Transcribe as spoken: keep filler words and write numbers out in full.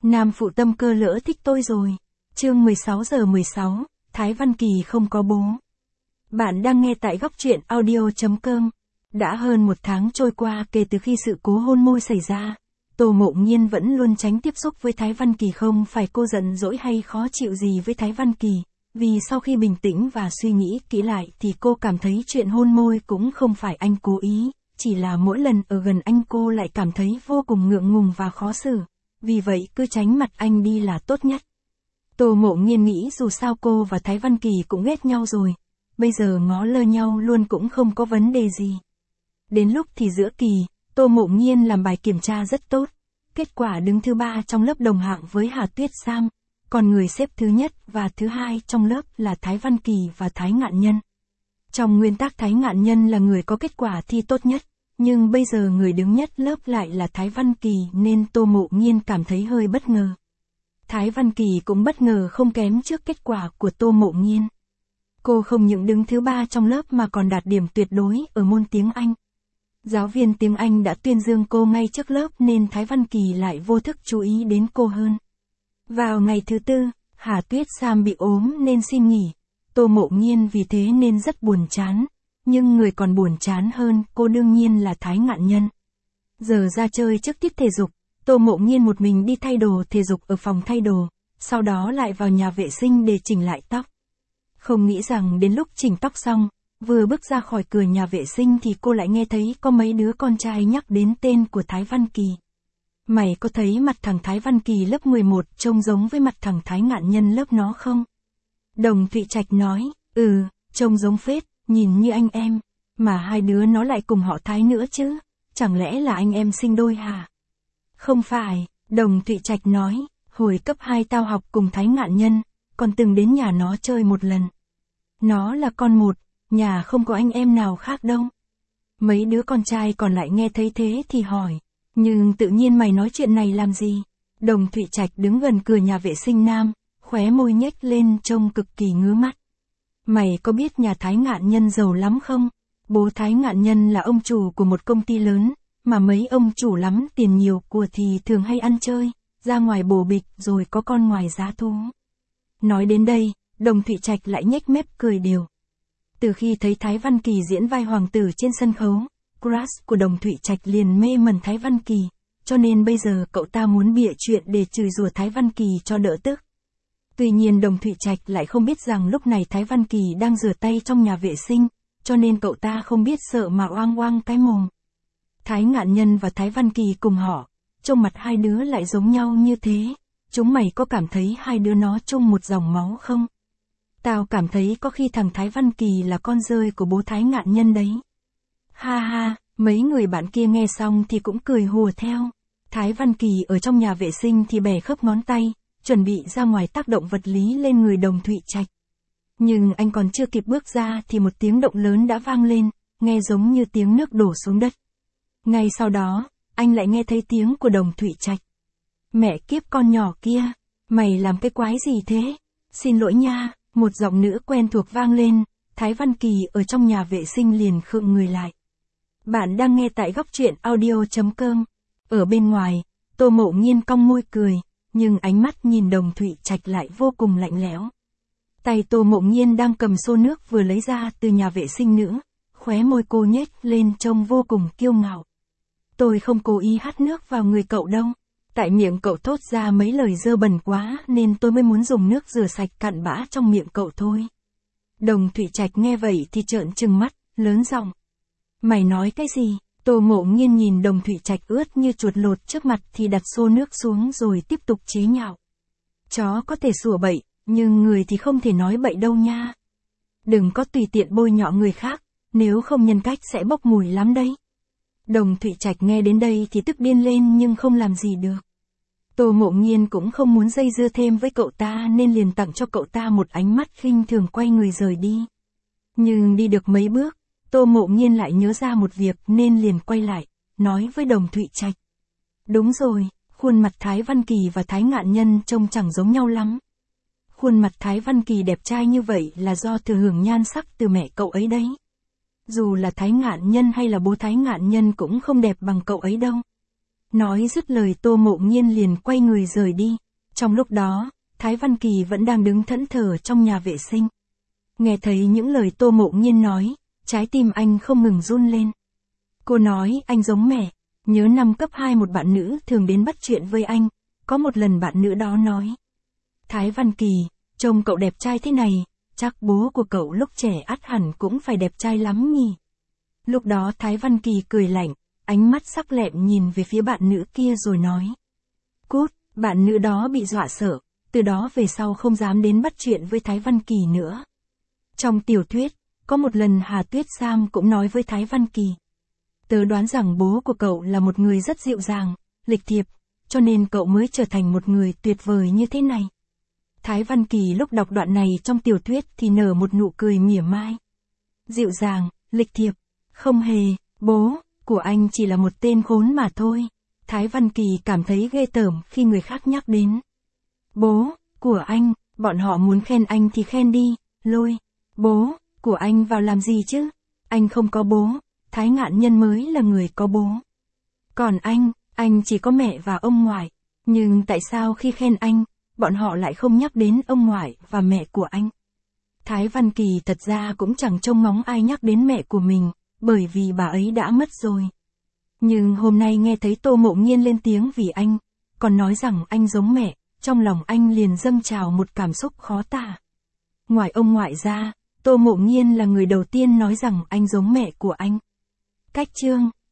Nam phụ tâm cơ lỡ thích tôi rồi. Chương mười sáu giờ mười sáu, Thái Văn Kỳ không có bố. Bạn đang nghe tại góc truyện audio.com. Đã hơn một tháng trôi qua kể từ khi sự cố hôn môi xảy ra. Tô Mộ Nhiên vẫn luôn tránh tiếp xúc với Thái Văn Kỳ, không phải cô giận dỗi hay khó chịu gì với Thái Văn Kỳ. Vì sau khi bình tĩnh và suy nghĩ kỹ lại thì cô cảm thấy chuyện hôn môi cũng không phải anh cố ý. Chỉ là mỗi lần ở gần anh cô lại cảm thấy vô cùng ngượng ngùng và khó xử. Vì vậy cứ tránh mặt anh đi là tốt nhất. Tô Mộ Nhiên nghĩ dù sao cô và Thái Văn Kỳ cũng ghét nhau rồi. Bây giờ ngó lơ nhau luôn cũng không có vấn đề gì. Đến lúc thì giữa kỳ, Tô Mộ Nhiên làm bài kiểm tra rất tốt. Kết quả đứng thứ ba trong lớp đồng hạng với Hà Tuyết Sam. Còn người xếp thứ nhất và thứ hai trong lớp là Thái Văn Kỳ và Thái Ngạn Nhân. Trong nguyên tắc Thái Ngạn Nhân là người có kết quả thi tốt nhất. Nhưng bây giờ người đứng nhất lớp lại là Thái Văn Kỳ nên Tô Mộ Nhiên cảm thấy hơi bất ngờ. Thái Văn Kỳ cũng bất ngờ không kém trước kết quả của Tô Mộ Nhiên. Cô không những đứng thứ ba trong lớp mà còn đạt điểm tuyệt đối ở môn tiếng Anh. Giáo viên tiếng Anh đã tuyên dương cô ngay trước lớp nên Thái Văn Kỳ lại vô thức chú ý đến cô hơn. Vào ngày thứ tư, Hà Tuyết Sam bị ốm nên xin nghỉ. Tô Mộ Nhiên vì thế nên rất buồn chán. Nhưng người còn buồn chán hơn cô đương nhiên là Thái Ngạn Nhân. Giờ ra chơi trước tiết thể dục, Tô Mộ Nhiên một mình đi thay đồ thể dục ở phòng thay đồ, sau đó lại vào nhà vệ sinh để chỉnh lại tóc. Không nghĩ rằng đến lúc chỉnh tóc xong, vừa bước ra khỏi cửa nhà vệ sinh thì cô lại nghe thấy có mấy đứa con trai nhắc đến tên của Thái Văn Kỳ. Mày có thấy mặt thằng Thái Văn Kỳ lớp mười một trông giống với mặt thằng Thái Ngạn Nhân lớp nó không? Đồng Thụy Trạch nói, ừ, trông giống phết. Nhìn như anh em, mà hai đứa nó lại cùng họ Thái nữa chứ, chẳng lẽ là anh em sinh đôi hả? Không phải, Đồng Thụy Trạch nói, hồi cấp hai tao học cùng Thái Ngạn Nhân, còn từng đến nhà nó chơi một lần. Nó là con một, nhà không có anh em nào khác đâu. Mấy đứa con trai còn lại nghe thấy thế thì hỏi, nhưng tự nhiên mày nói chuyện này làm gì? Đồng Thụy Trạch đứng gần cửa nhà vệ sinh nam, khóe môi nhếch lên trông cực kỳ ngứa mắt. Mày có biết nhà Thái Ngạn Nhân giàu lắm không? Bố Thái Ngạn Nhân là ông chủ của một công ty lớn, mà mấy ông chủ lắm tiền nhiều của thì thường hay ăn chơi, ra ngoài bồ bịch rồi có con ngoài giá thú. Nói đến đây, Đồng Thụy Trạch lại nhếch mép cười đều. Từ khi thấy Thái Văn Kỳ diễn vai hoàng tử trên sân khấu, crush của Đồng Thụy Trạch liền mê mẩn Thái Văn Kỳ, cho nên bây giờ cậu ta muốn bịa chuyện để chửi rủa Thái Văn Kỳ cho đỡ tức. Tuy nhiên Đồng Thụy Trạch lại không biết rằng lúc này Thái Văn Kỳ đang rửa tay trong nhà vệ sinh, cho nên cậu ta không biết sợ mà oang oang cái mồm. Thái Ngạn Nhân và Thái Văn Kỳ cùng họ, trông mặt hai đứa lại giống nhau như thế, chúng mày có cảm thấy hai đứa nó chung một dòng máu không? Tao cảm thấy có khi thằng Thái Văn Kỳ là con rơi của bố Thái Ngạn Nhân đấy. Ha ha, mấy người bạn kia nghe xong thì cũng cười hùa theo. Thái Văn Kỳ ở trong nhà vệ sinh thì bẻ khớp ngón tay, chuẩn bị ra ngoài tác động vật lý lên người Đồng Thụy Trạch. Nhưng anh còn chưa kịp bước ra thì một tiếng động lớn đã vang lên, nghe giống như tiếng nước đổ xuống đất. Ngay sau đó, anh lại nghe thấy tiếng của Đồng Thụy Trạch. Mẹ kiếp con nhỏ kia, mày làm cái quái gì thế? Xin lỗi nha, một giọng nữ quen thuộc vang lên, Thái Văn Kỳ ở trong nhà vệ sinh liền khựng người lại. Bạn đang nghe tại góc truyện audio.com. Ở bên ngoài, Tô Mộ Nhiên cong môi cười. Nhưng ánh mắt nhìn Đồng Thụy Trạch lại vô cùng lạnh lẽo. Tay Tô Mộ Nhiên đang cầm xô nước vừa lấy ra từ nhà vệ sinh nữa, khóe môi cô nhếch lên trông vô cùng kiêu ngạo. Tôi không cố ý hắt nước vào người cậu đâu, tại miệng cậu thốt ra mấy lời dơ bẩn quá nên tôi mới muốn dùng nước rửa sạch cặn bã trong miệng cậu thôi. Đồng Thụy Trạch nghe vậy thì trợn trừng mắt, lớn giọng. Mày nói cái gì? Tô Mộ Nhiên nhìn Đồng Thụy Trạch ướt như chuột lột trước mặt thì đặt xô nước xuống rồi tiếp tục chế nhạo. Chó có thể sủa bậy, nhưng người thì không thể nói bậy đâu nha. Đừng có tùy tiện bôi nhọ người khác, nếu không nhân cách sẽ bốc mùi lắm đấy. Đồng Thụy Trạch nghe đến đây thì tức điên lên nhưng không làm gì được. Tô Mộ Nhiên cũng không muốn dây dưa thêm với cậu ta nên liền tặng cho cậu ta một ánh mắt khinh thường quay người rời đi. Nhưng đi được mấy bước, Tô Mộ Nhiên lại nhớ ra một việc nên liền quay lại, nói với Đồng Thụy Trạch. Đúng rồi, khuôn mặt Thái Văn Kỳ và Thái Ngạn Nhân trông chẳng giống nhau lắm. Khuôn mặt Thái Văn Kỳ đẹp trai như vậy là do thừa hưởng nhan sắc từ mẹ cậu ấy đấy. Dù là Thái Ngạn Nhân hay là bố Thái Ngạn Nhân cũng không đẹp bằng cậu ấy đâu. Nói dứt lời Tô Mộ Nhiên liền quay người rời đi. Trong lúc đó, Thái Văn Kỳ vẫn đang đứng thẫn thờ trong nhà vệ sinh. Nghe thấy những lời Tô Mộ Nhiên nói, trái tim anh không ngừng run lên. Cô nói anh giống mẹ, nhớ năm cấp hai một bạn nữ thường đến bắt chuyện với anh, có một lần bạn nữ đó nói. Thái Văn Kỳ, trông cậu đẹp trai thế này, chắc bố của cậu lúc trẻ ắt hẳn cũng phải đẹp trai lắm nhỉ. Lúc đó Thái Văn Kỳ cười lạnh, ánh mắt sắc lẹm nhìn về phía bạn nữ kia rồi nói. Cút, bạn nữ đó bị dọa sợ, từ đó về sau không dám đến bắt chuyện với Thái Văn Kỳ nữa. Trong tiểu thuyết, có một lần Hà Tuyết Sam cũng nói với Thái Văn Kỳ. Tớ đoán rằng bố của cậu là một người rất dịu dàng, lịch thiệp, cho nên cậu mới trở thành một người tuyệt vời như thế này. Thái Văn Kỳ lúc đọc đoạn này trong tiểu thuyết thì nở một nụ cười mỉa mai. Dịu dàng, lịch thiệp, không hề, bố của anh chỉ là một tên khốn mà thôi. Thái Văn Kỳ cảm thấy ghê tởm khi người khác nhắc đến. Bố của anh, bọn họ muốn khen anh thì khen đi, Lôi. Bố của anh vào làm gì chứ? Anh không có bố, Thái Ngạn Nhân mới là người có bố. Còn anh, anh chỉ có mẹ và ông ngoại. Nhưng tại sao khi khen anh, bọn họ lại không nhắc đến ông ngoại và mẹ của anh? Thái Văn Kỳ thật ra cũng chẳng trông ngóng ai nhắc đến mẹ của mình, bởi vì bà ấy đã mất rồi. Nhưng hôm nay nghe thấy Tô Mộ Nhiên lên tiếng vì anh, còn nói rằng anh giống mẹ, trong lòng anh liền dâng trào một cảm xúc khó tả. Ngoài ông ngoại ra, Tô Mộ Nhiên là người đầu tiên nói rằng anh giống mẹ của anh. Cách chương